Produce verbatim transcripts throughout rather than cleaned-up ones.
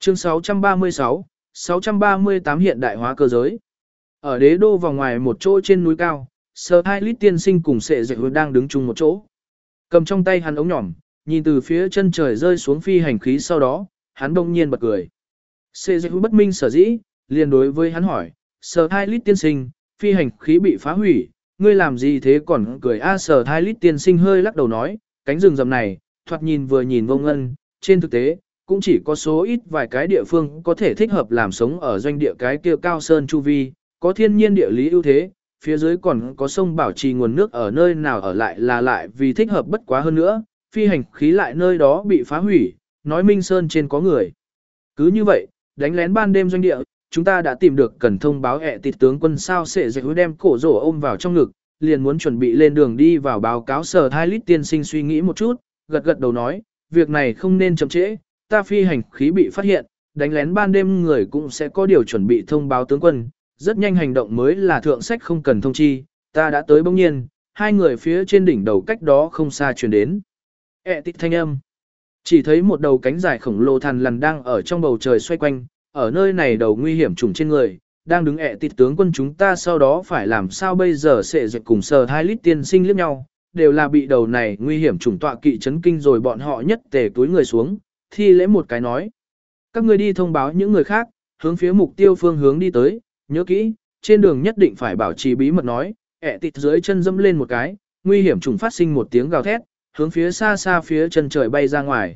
Chương sáu trăm ba mươi sáu, sáu trăm ba mươi tám hiện đại hóa cơ giới. Ở đế đô vòng ngoài một chỗ trên núi cao, Sở Hai Lít tiên sinh cùng Sệ Dạy Hứa đang đứng chung một chỗ. Cầm trong tay hắn ống nhỏm, nhìn từ phía chân trời rơi xuống phi hành khí sau đó, hắn đông nhiên bật cười. Sệ Dạy Hứa bất minh sở dĩ, liền đối với hắn hỏi, Sở Hai Lít tiên sinh, phi hành khí bị phá hủy, ngươi làm gì thế còn cười a? Sở Hai Lít tiên sinh hơi lắc đầu nói, cánh rừng rậm này, thoạt nhìn vừa nhìn vô ngân, trên thực tế, cũng chỉ có số ít vài cái địa phương có thể thích hợp làm sống ở doanh địa cái kia cao sơn chu vi, có thiên nhiên địa lý ưu thế, phía dưới còn có sông bảo trì nguồn nước ở nơi nào ở lại là lại vì thích hợp bất quá hơn nữa, phi hành khí lại nơi đó bị phá hủy, nói Minh Sơn trên có người. Cứ như vậy, đánh lén ban đêm doanh địa, chúng ta đã tìm được cần thông báo ẹ tịt tướng quân sao. Sệ Dạy Hứa đem cổ rổ ôm vào trong ngực, liền muốn chuẩn bị lên đường đi vào báo cáo. Sở Hai Lít tiên sinh suy nghĩ một chút, gật gật đầu nói, việc này không nên chậm trễ, ta phi hành khí bị phát hiện, đánh lén ban đêm người cũng sẽ có điều chuẩn bị thông báo tướng quân, rất nhanh hành động mới là thượng sách không cần thông chi, ta đã tới bỗng nhiên, hai người phía trên đỉnh đầu cách đó không xa truyền đến. ẹ tịt thanh âm. Chỉ thấy một đầu cánh dài khổng lồ thằn lằn đang ở trong bầu trời xoay quanh, ở nơi này đầu nguy hiểm trùng trên người, đang đứng ẹ tịt tướng quân chúng ta sau đó phải làm sao bây giờ. Sệ Dạy cùng Sở Hai Lít tiên sinh liếc nhau, đều là bị đầu này nguy hiểm trùng tọa kỵ chấn kinh rồi bọn họ nhất tề túi người xuống, thi lễ một cái nói. Các ngươi đi thông báo những người khác, hướng phía mục tiêu phương hướng đi tới, nhớ kỹ, trên đường nhất định phải bảo trì bí mật nói. ẹ tịt dưới chân dẫm lên một cái, nguy hiểm trùng phát sinh một tiếng gào thét, hướng phía xa xa phía chân trời bay ra ngoài.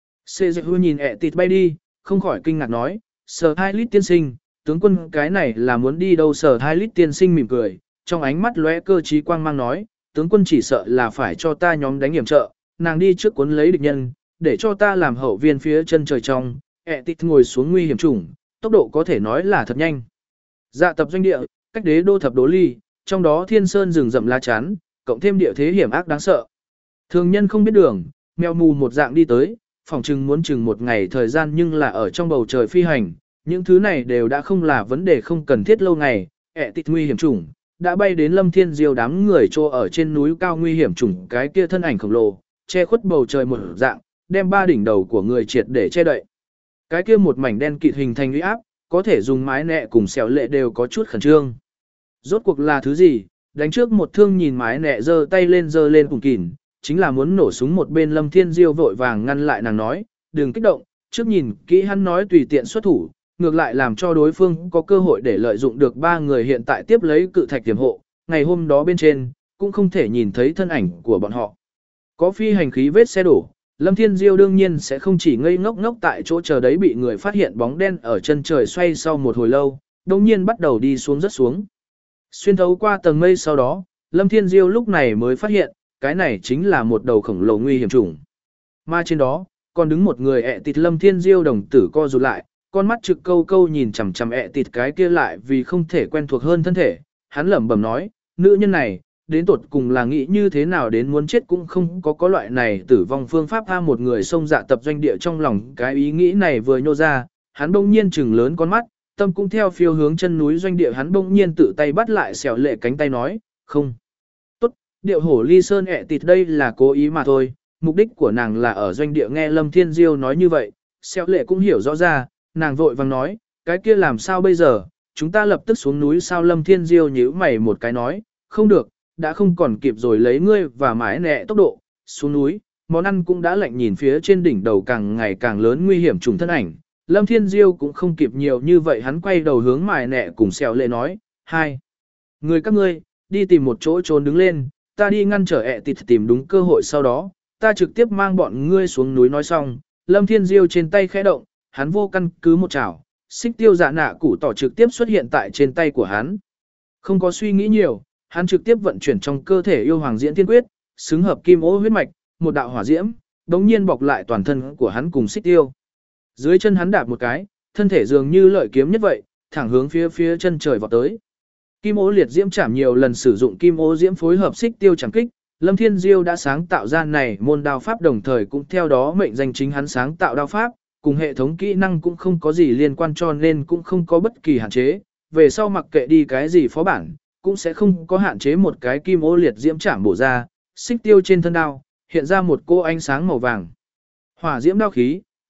Sệ Dạy nhìn ẹ tịt bay đi, không khỏi kinh ngạc nói, Sở Hai Lít tiên sinh, tướng quân cái này là muốn đi đâu? Sở Hai Lít tiên sinh mỉm cười, trong ánh mắt lóe cơ trí quang mang nói, tướng quân chỉ sợ là phải cho ta nhóm đánh hiểm trợ, nàng đi trước cuốn lấy địch nhân, để cho ta làm hậu viên phía chân trời trong. ẹ tịt ngồi xuống nguy hiểm trùng, tốc độ có thể nói là thật nhanh. Dạ tập doanh địa, cách đế đô thập đố ly, trong đó thiên sơn rừng rậm lá chắn, cộng thêm địa thế hiểm ác đáng sợ. Thường nhân không biết đường, mèo mù một dạng đi tới, phòng chừng muốn chừng một ngày thời gian, nhưng là ở trong bầu trời phi hành, những thứ này đều đã không là vấn đề, không cần thiết lâu ngày. ẹ tịt nguy hiểm trùng đã bay đến Lâm Thiên Diêu đám người trô ở trên núi cao. Nguy hiểm trùng cái kia thân ảnh khổng lồ, che khuất bầu trời một dạng, đem ba đỉnh đầu của người triệt để che đậy. Cái kia một mảnh đen kịt hình thành uy áp, có thể dùng mái nẹ cùng xẻo lệ đều có chút khẩn trương. Rốt cuộc là thứ gì? Đánh trước một thương nhìn mái nẹ giơ tay lên giơ lên cùng kỉn, chính là muốn nổ súng. Một bên Lâm Thiên Diêu vội vàng ngăn lại nàng nói, đừng kích động, trước nhìn kỹ hắn nói tùy tiện xuất thủ, ngược lại làm cho đối phương có cơ hội để lợi dụng được. Ba người hiện tại tiếp lấy cự thạch tiềm hộ, ngày hôm đó bên trên, cũng không thể nhìn thấy thân ảnh của bọn họ. Có phi hành khí vết xe đổ, Lâm Thiên Diêu đương nhiên sẽ không chỉ ngây ngốc ngốc tại chỗ chờ đấy bị người phát hiện bóng đen ở chân trời xoay. Sau một hồi lâu, đồng nhiên bắt đầu đi xuống rất xuống. Xuyên thấu qua tầng mây sau đó, Lâm Thiên Diêu lúc này mới phát hiện, cái này chính là một đầu khổng lồ nguy hiểm trùng. Mà trên đó, còn đứng một người. ẹ tịt. Lâm Thiên Diêu đồng tử co rụt lại, con mắt trực câu câu nhìn chằm chằm ẹ tịt cái kia lại vì không thể quen thuộc hơn thân thể. Hắn lẩm bẩm nói, nữ nhân này, đến tột cùng là nghĩ như thế nào đến muốn chết cũng không có có loại này tử vong phương pháp. A một người xông dạ tập doanh địa, trong lòng cái ý nghĩ này vừa nhô ra, hắn bỗng nhiên trừng lớn con mắt, tâm cũng theo phiêu hướng chân núi doanh địa. Hắn bỗng nhiên tự tay bắt lại xẻo lệ cánh tay nói, không tốt, điệu hổ ly sơn. ẹ tịt đây là cố ý mà thôi, mục đích của nàng là ở doanh địa. Nghe Lâm Thiên Diêu nói như vậy, xẻo lệ cũng hiểu rõ ra, nàng vội vàng nói, cái kia làm sao bây giờ, chúng ta lập tức xuống núi sao? Lâm Thiên Diêu nhíu mày một cái nói, không được, đã không còn kịp rồi, lấy ngươi và mái nẹ tốc độ, xuống núi, món ăn cũng đã lạnh. Nhìn phía trên đỉnh đầu càng ngày càng lớn nguy hiểm trùng thân ảnh, Lâm Thiên Diêu cũng không kịp nhiều như vậy, hắn quay đầu hướng mái nẹ cùng xèo lệ nói, hai người các ngươi, đi tìm một chỗ trốn đứng lên, ta đi ngăn trở ẹ tịt tìm đúng cơ hội, sau đó, ta trực tiếp mang bọn ngươi xuống núi. Nói xong, Lâm Thiên Diêu trên tay khẽ động, hắn vô căn cứ một chảo, xích tiêu dạ nạ củ tỏ trực tiếp xuất hiện tại trên tay của hắn. Không có suy nghĩ nhiều, hắn trực tiếp vận chuyển trong cơ thể yêu hoàng diễn tiên quyết, xứng hợp kim ô huyết mạch, một đạo hỏa diễm, đống nhiên bọc lại toàn thân của hắn cùng xích tiêu. Dưới chân hắn đạp một cái, thân thể dường như lợi kiếm nhất vậy, thẳng hướng phía phía chân trời vọt tới. Kim ô liệt diễm chạm nhiều lần sử dụng kim ô diễm phối hợp xích tiêu chẳng kích, Lâm Thiên Diêu đã sáng tạo ra này môn đao pháp, đồng thời cũng theo đó mệnh danh chính hắn sáng tạo đao pháp, cùng hệ thống kỹ năng cũng không có gì liên quan, cho nên cũng không có bất kỳ hạn chế. Về sau mặc kệ đi cái gì phó bản, cũng sẽ không có hạn chế. Một cái kim ô liệt diễm chạm bổ ra, xích tiêu trên thân đao, hiện ra một cô ánh sáng màu vàng. Hỏa diễm đao khí,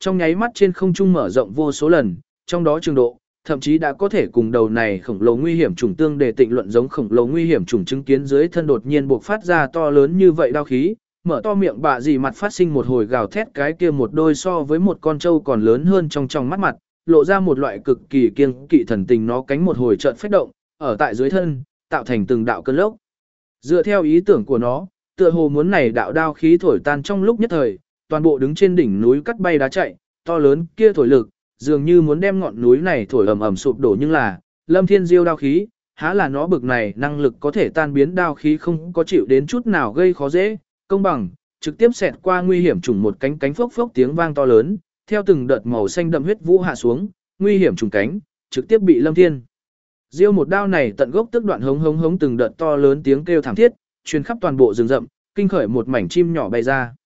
trong nháy mắt trên không trung mở rộng vô số lần, trong đó trường độ, thậm chí đã có thể cùng đầu này khổng lồ nguy hiểm trùng tương để tịnh luận giống khổng lồ nguy hiểm trùng chứng kiến dưới thân đột nhiên bộc phát ra to lớn như vậy đao khí, mở to miệng bạ gì mặt phát sinh một hồi gào thét cái kia một đôi so với một con trâu còn lớn hơn trong trong mắt mặt, lộ ra một loại cực kỳ kiêng kỵ thần tình nó cánh một hồi chợt phách động, ở tại dưới thân, tạo thành từng đạo cơn lốc. Dựa theo ý tưởng của nó, tựa hồ muốn này đạo đao khí thổi tan trong lúc nhất thời, toàn bộ đứng trên đỉnh núi cắt bay đá chạy, to lớn kia thổi lực, dường như muốn đem ngọn núi này thổi ầm ầm sụp đổ nhưng là, Lâm Thiên Diêu đao khí, há là nó bực này năng lực có thể tan biến đao khí không có chịu đến chút nào gây khó dễ, công bằng, trực tiếp xẹt qua nguy hiểm trùng một cánh cánh phốc phốc tiếng vang to lớn, theo từng đợt màu xanh đậm huyết vũ hạ xuống, nguy hiểm trùng cánh, trực tiếp bị Lâm Thiên Diêu một đao này tận gốc tức đoạn hống hống hống từng đợt to lớn tiếng kêu thảm thiết, truyền khắp toàn bộ rừng rậm, kinh khởi một mảnh chim nhỏ bay ra.